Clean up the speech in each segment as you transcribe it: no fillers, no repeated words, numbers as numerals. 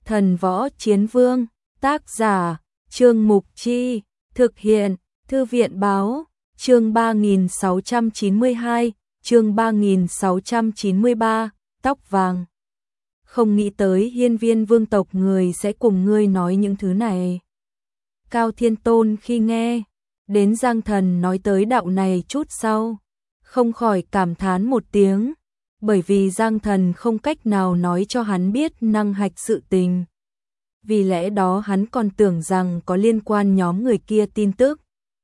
Thần Võ Chiến Vương, tác giả, Trương Mục Chi, thực hiện, Thư viện Báo, chương 3692, chương 3693, tóc vàng. Không nghĩ tới hiên viên vương tộc người sẽ cùng ngươi nói những thứ này. Cao Thiên Tôn khi nghe đến Giang Thần nói tới đạo này chút sau, không khỏi cảm thán một tiếng, bởi vì Giang Thần không cách nào nói cho hắn biết năng hạch sự tình. Vì lẽ đó hắn còn tưởng rằng có liên quan nhóm người kia tin tức.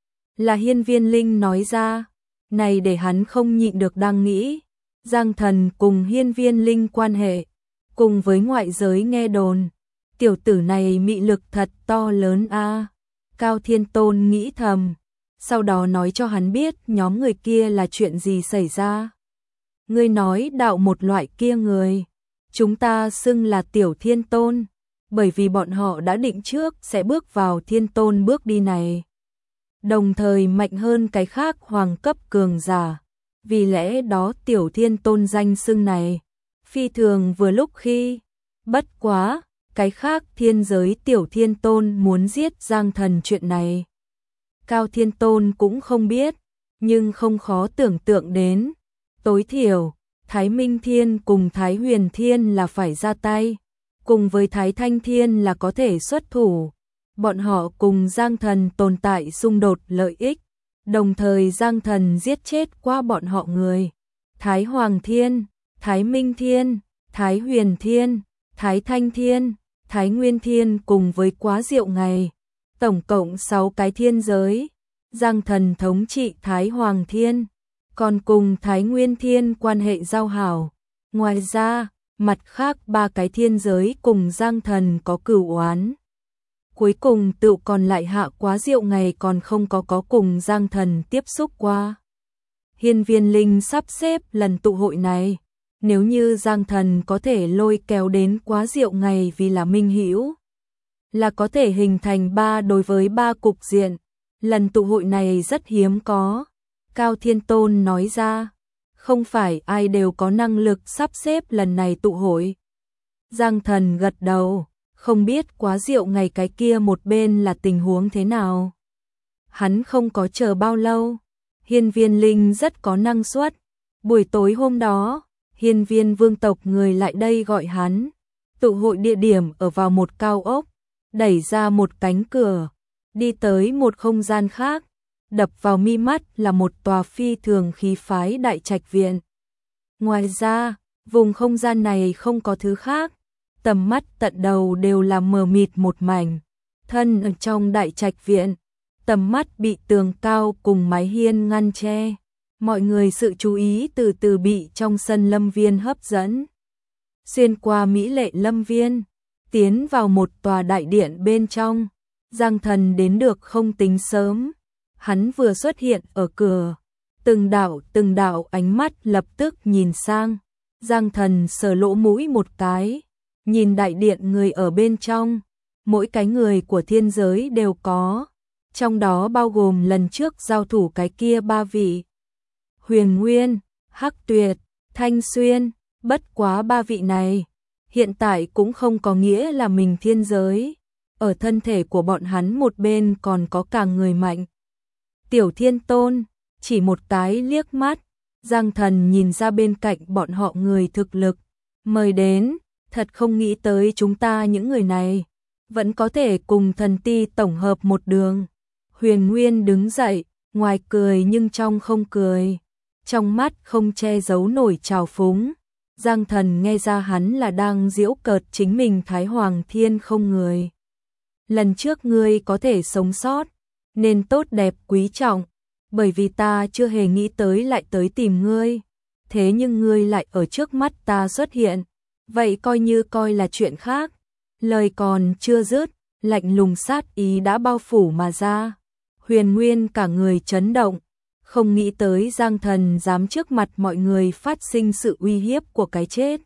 Là Hiên Viên Linh nói ra, này để hắn không nhịn được đang nghĩ, Giang Thần cùng Hiên Viên Linh quan hệ, cùng với ngoại giới nghe đồn, tiểu tử này mị lực thật to lớn a. Cao Thiên Tôn nghĩ thầm, sau đó nói cho hắn biết nhóm người kia là chuyện gì xảy ra. Ngươi nói đạo một loại kia người, chúng ta xưng là Tiểu Thiên Tôn, bởi vì bọn họ đã định trước sẽ bước vào Thiên Tôn bước đi này. Đồng thời mạnh hơn cái khác hoàng cấp cường giả, vì lẽ đó Tiểu Thiên Tôn danh xưng này phi thường vừa lúc khi. Bất quá, cái khác thiên giới Tiểu Thiên Tôn muốn giết Giang Thần chuyện này, Cao Thiên Tôn cũng không biết, nhưng không khó tưởng tượng đến, tối thiểu Thái Minh Thiên cùng Thái Huyền Thiên là phải ra tay, cùng với Thái Thanh Thiên là có thể xuất thủ. Bọn họ cùng Giang Thần tồn tại xung đột lợi ích, đồng thời Giang Thần giết chết qua bọn họ người. Thái Hoàng Thiên, Thái Minh Thiên, Thái Huyền Thiên, Thái Thanh Thiên, Thái Nguyên Thiên cùng với Quá Diệu Ngày, tổng cộng 6 cái thiên giới. Giang Thần thống trị Thái Hoàng Thiên, còn cùng Thái Nguyên Thiên quan hệ giao hảo. Ngoài ra, mặt khác 3 cái thiên giới cùng Giang Thần có cửu oán. Cuối cùng tự còn lại Hạ Quá Diệu Ngày còn không có cùng Giang Thần tiếp xúc qua. Hiên Viên Linh sắp xếp lần tụ hội này, nếu như Giang Thần có thể lôi kéo đến Quá Diệu Ngày vì là minh hữu, là có thể hình thành 3 đối với 3 cục diện. Lần tụ hội này rất hiếm có. Cao Thiên Tôn nói ra, không phải ai đều có năng lực sắp xếp lần này tụ hội. Giang Thần gật đầu, không biết Quá Diệu Ngày cái kia một bên là tình huống thế nào. Hắn không có chờ bao lâu, Hiên Viên Linh rất có năng suất. Buổi tối hôm đó, Hiên Viên vương tộc người lại đây gọi hắn. Tụ hội địa điểm ở vào một cao ốc, đẩy ra một cánh cửa, đi tới một không gian khác. Đập vào mi mắt là một tòa phi thường khí phái đại trạch viện. Ngoài ra, vùng không gian này không có thứ khác, tầm mắt tận đầu đều là mờ mịt một mảnh. Thân ở trong đại trạch viện, tầm mắt bị tường cao cùng mái hiên ngăn che. Mọi người sự chú ý từ từ bị trong sân lâm viên hấp dẫn. Xuyên qua mỹ lệ lâm viên, tiến vào một tòa đại điện bên trong. Giang Thần đến được không tính sớm. Hắn vừa xuất hiện ở cửa, từng đạo ánh mắt lập tức nhìn sang. Giang Thần sờ lỗ mũi một cái, nhìn đại điện người ở bên trong. Mỗi cái người của thiên giới đều có, trong đó bao gồm lần trước giao thủ cái kia 3 vị. Huyền Nguyên, Hắc Tuyệt, Thanh Xuyên. Bất quá 3 vị này hiện tại cũng không có nghĩa là mình thiên giới. Ở thân thể của bọn hắn một bên còn có cả người mạnh. Tiểu Thiên Tôn, chỉ một cái liếc mắt, Giang Thần nhìn ra bên cạnh bọn họ người thực lực mời đến, thật không nghĩ tới chúng ta những người này vẫn có thể cùng thần ti tổng hợp một đường. Huyền Nguyên đứng dậy, ngoài cười nhưng trong không cười, trong mắt không che giấu nổi trào phúng. Giang Thần nghe ra hắn là đang giễu cợt chính mình Thái Hoàng Thiên không người. Lần trước ngươi có thể sống sót, nên tốt đẹp quý trọng, bởi vì ta chưa hề nghĩ tới lại tới tìm ngươi. Thế nhưng ngươi lại ở trước mắt ta xuất hiện, vậy coi là chuyện khác. Lời còn chưa dứt, lạnh lùng sát ý đã bao phủ mà ra. Huyền Nguyên cả người chấn động, không nghĩ tới Giang Thần dám trước mặt mọi người phát sinh sự uy hiếp của cái chết.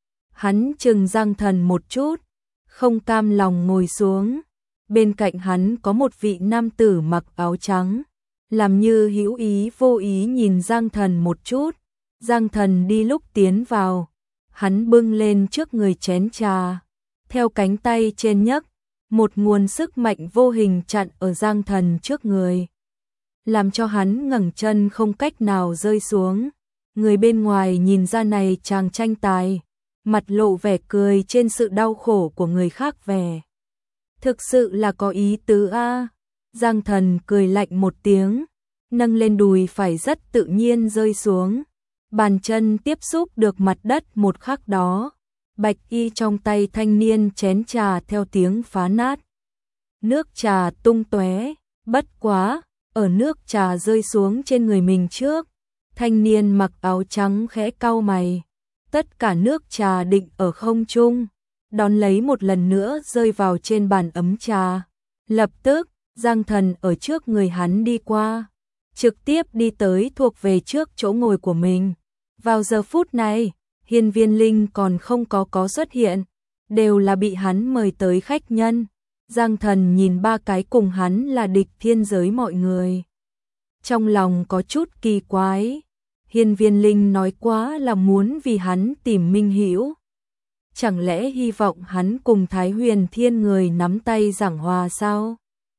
Hắn chừng Giang Thần một chút, không cam lòng ngồi xuống. Bên cạnh hắn có một vị nam tử mặc áo trắng, làm như hữu ý vô ý nhìn Giang Thần một chút. Giang Thần đi lúc tiến vào, hắn bưng lên trước người chén trà, theo cánh tay trên nhấc, một nguồn sức mạnh vô hình chặn ở Giang Thần trước người, làm cho hắn ngẩng chân không cách nào rơi xuống. Người bên ngoài nhìn ra này chàng tranh tài, mặt lộ vẻ cười trên sự đau khổ của người khác vẻ. Thực sự là có ý tứ a. Giang Thần cười lạnh một tiếng, nâng lên đùi phải rất tự nhiên rơi xuống. Bàn chân tiếp xúc được mặt đất một khắc đó, bạch y trong tay thanh niên chén trà theo tiếng phá nát. Nước trà tung tóe, bất quá, ở nước trà rơi xuống trên người mình trước, thanh niên mặc áo trắng khẽ cau mày. Tất cả nước trà định ở không trung, đón lấy một lần nữa rơi vào trên bàn ấm trà. Lập tức, Giang Thần ở trước người hắn đi qua, trực tiếp đi tới thuộc về trước chỗ ngồi của mình. Vào giờ phút này, Hiên Viên Linh còn không có xuất hiện, đều là bị hắn mời tới khách nhân. Giang Thần nhìn ba cái cùng hắn là địch thiên giới mọi người, trong lòng có chút kỳ quái. Hiên Viên Linh nói quá là muốn vì hắn tìm minh hữu, chẳng lẽ hy vọng hắn cùng Thái Huyền Thiên người nắm tay giảng hòa sao?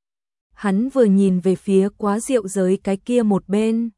Hắn vừa nhìn về phía quá rượu giới cái kia một bên,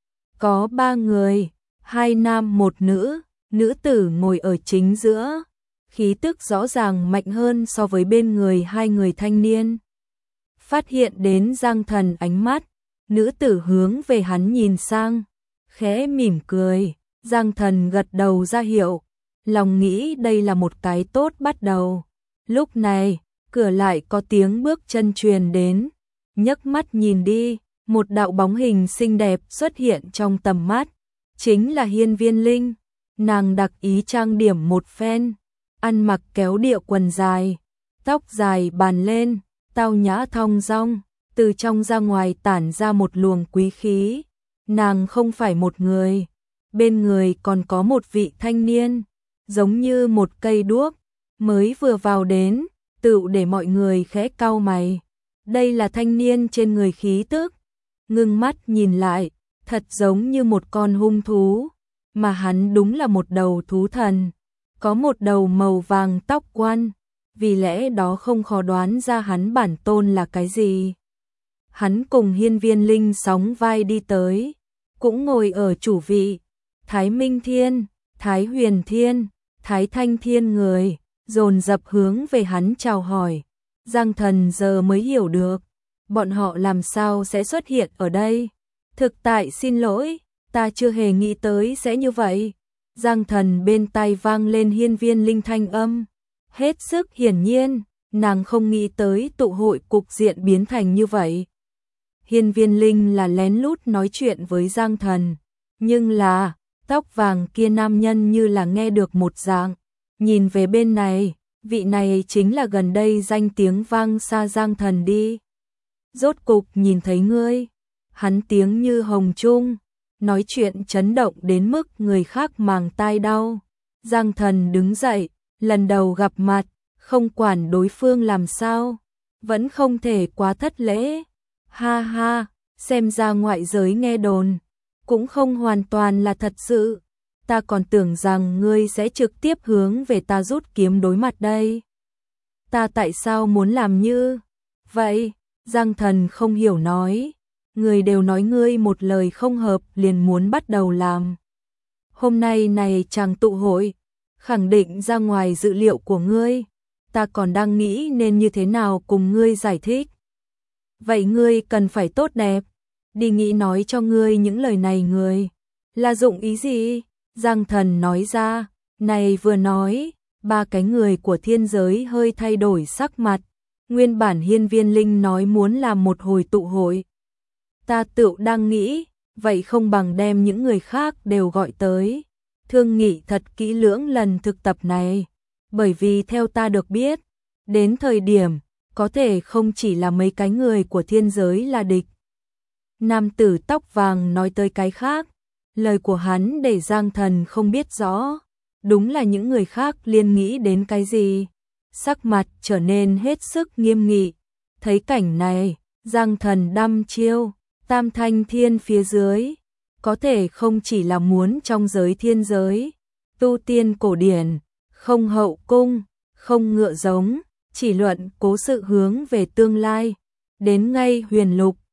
có 3 người, 2 nam 1 nữ, nữ tử ngồi ở chính giữa, khí tức rõ ràng mạnh hơn so với bên người 2 người thanh niên. Phát hiện đến Giang Thần ánh mắt, nữ tử hướng về hắn nhìn sang, khẽ mỉm cười. Giang Thần gật đầu ra hiệu, lòng nghĩ đây là một cái tốt bắt đầu. Lúc này, cửa lại có tiếng bước chân truyền đến, nhấc mắt nhìn đi, một đạo bóng hình xinh đẹp xuất hiện trong tầm mắt, chính là Hiên Viên Linh. Nàng đặc ý trang điểm một phen, ăn mặc kéo điệu quần dài, tóc dài bàn lên, tao nhã thong dong, từ trong ra ngoài tản ra một luồng quý khí. Nàng không phải một người, bên người còn có một vị thanh niên, giống như một cây đuốc, mới vừa vào đến, tựu để mọi người khẽ cau mày. Đây là thanh niên trên người khí tức, ngưng mắt nhìn lại, thật giống như một con hung thú, mà hắn đúng là một đầu thú thần, có một đầu màu vàng tóc quan, vì lẽ đó không khó đoán ra hắn bản tôn là cái gì. Hắn cùng Hiên Viên Linh sóng vai đi tới, cũng ngồi ở chủ vị. Thái Minh Thiên, Thái Huyền Thiên, Thái Thanh Thiên người, dồn dập hướng về hắn chào hỏi. Giang Thần giờ mới hiểu được, bọn họ làm sao sẽ xuất hiện ở đây. Thực tại xin lỗi, ta chưa hề nghĩ tới sẽ như vậy. Giang Thần bên tai vang lên Hiên Viên Linh thanh âm. Hết sức hiển nhiên, nàng không nghĩ tới tụ hội cục diện biến thành như vậy. Hiên Viên Linh là lén lút nói chuyện với Giang Thần, nhưng là, tóc vàng kia nam nhân như là nghe được một dạng. Nhìn về bên này, vị này chính là gần đây danh tiếng vang xa Giang Thần đi. Rốt cục nhìn thấy ngươi, hắn tiếng như hồng trung, nói chuyện chấn động đến mức người khác màng tai đau. Giang Thần đứng dậy, lần đầu gặp mặt, không quản đối phương làm sao, vẫn không thể quá thất lễ. Ha ha, xem ra ngoại giới nghe đồn, cũng không hoàn toàn là thật sự. Ta còn tưởng rằng ngươi sẽ trực tiếp hướng về ta rút kiếm đối mặt đây. Ta tại sao muốn làm như vậy? Giang Thần không hiểu nói. Người đều nói ngươi một lời không hợp liền muốn bắt đầu làm. Hôm nay này chàng tụ hội, khẳng định ra ngoài dự liệu của ngươi. Ta còn đang nghĩ nên như thế nào cùng ngươi giải thích. Vậy ngươi cần phải tốt đẹp, đi nghĩ nói cho ngươi những lời này người. Là dụng ý gì? Giang Thần nói ra, này vừa nói, 3 cái người của thiên giới hơi thay đổi sắc mặt. Nguyên bản Hiên Viên Linh nói muốn làm một hồi tụ hội. Ta tựu đang nghĩ, vậy không bằng đem những người khác đều gọi tới. Thương nghị thật kỹ lưỡng lần thực tập này, bởi vì theo ta được biết, đến thời điểm, có thể không chỉ là mấy cái người của thiên giới là địch. Nam tử tóc vàng nói tới cái khác, lời của hắn để Giang Thần không biết rõ, đúng là những người khác liên nghĩ đến cái gì. Sắc mặt trở nên hết sức nghiêm nghị. Thấy cảnh này, Giang Thần đăm chiêu, Tam Thanh Thiên phía dưới, có thể không chỉ là muốn trong giới thiên giới, tu tiên cổ điển, không hậu cung, không ngựa giống, chỉ luận cố sự hướng về tương lai. Đến ngay huyền lục,